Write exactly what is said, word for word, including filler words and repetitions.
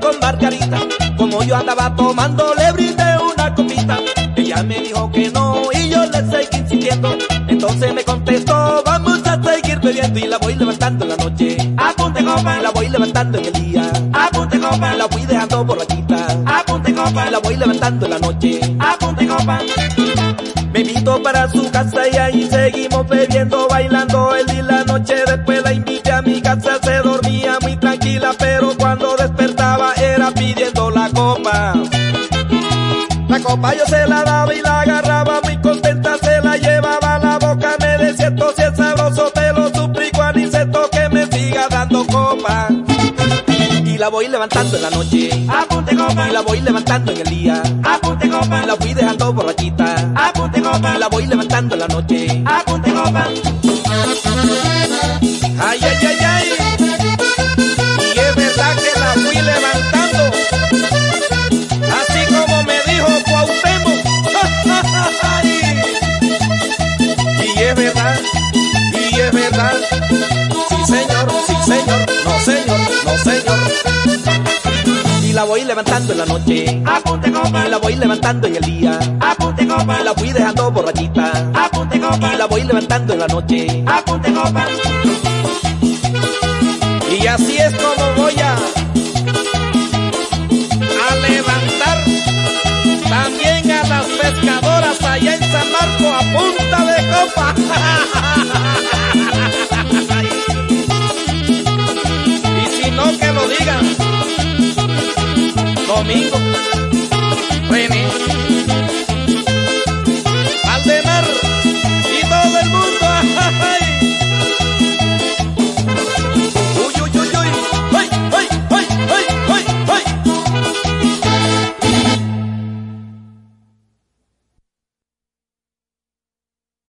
con Margarita. Como yo andaba tomando, le brindé una copita. Ella me dijo que no y yo le seguí insistiendo. Entonces me contestó, vamos a seguir bebiendo. Y la voy levantando en la noche, apunte copa. La voy levantando en el día, apunte copa. La voy dejando borrachita, apunte copa. La voy levantando en la noche, apunte copa. Me invitó para su casa y ahí seguimos bebiendo, bailando el día y la noche. Después la invité a mi casa, se dormía muy tranquila, pero cuando despertaba era pidiendo la copa. La copa yo se la daba y la agarraba muy contenta, se la llevaba a la boca, me decía esto si es sabroso, te lo suplico aniceto que me siga dando copa. Y la voy levantando en la noche, apunte copa. Y la voy levantando en el día, apunte copa. La fui dejando borrachita, apunte copa. Y la voy levantando en la noche, apunte copa. Ay, ay, ay, ay. Y es verdad que la fui levantando, así como me dijo Cuauhtémoc. Y es verdad, y es verdad. Sí señor, sí señor, no señor, no señor. Y la voy levantando en la noche, apunte copa. Y la voy levantando en el día, apunte copa. La fui dejando borrachita, apunte copa. Y la voy levantando en la noche, apunte copa. Y así es como voy a a levantar también a las pescadoras allá en San Marco a punta de copa. Y si no, que lo digan. Domingo, René.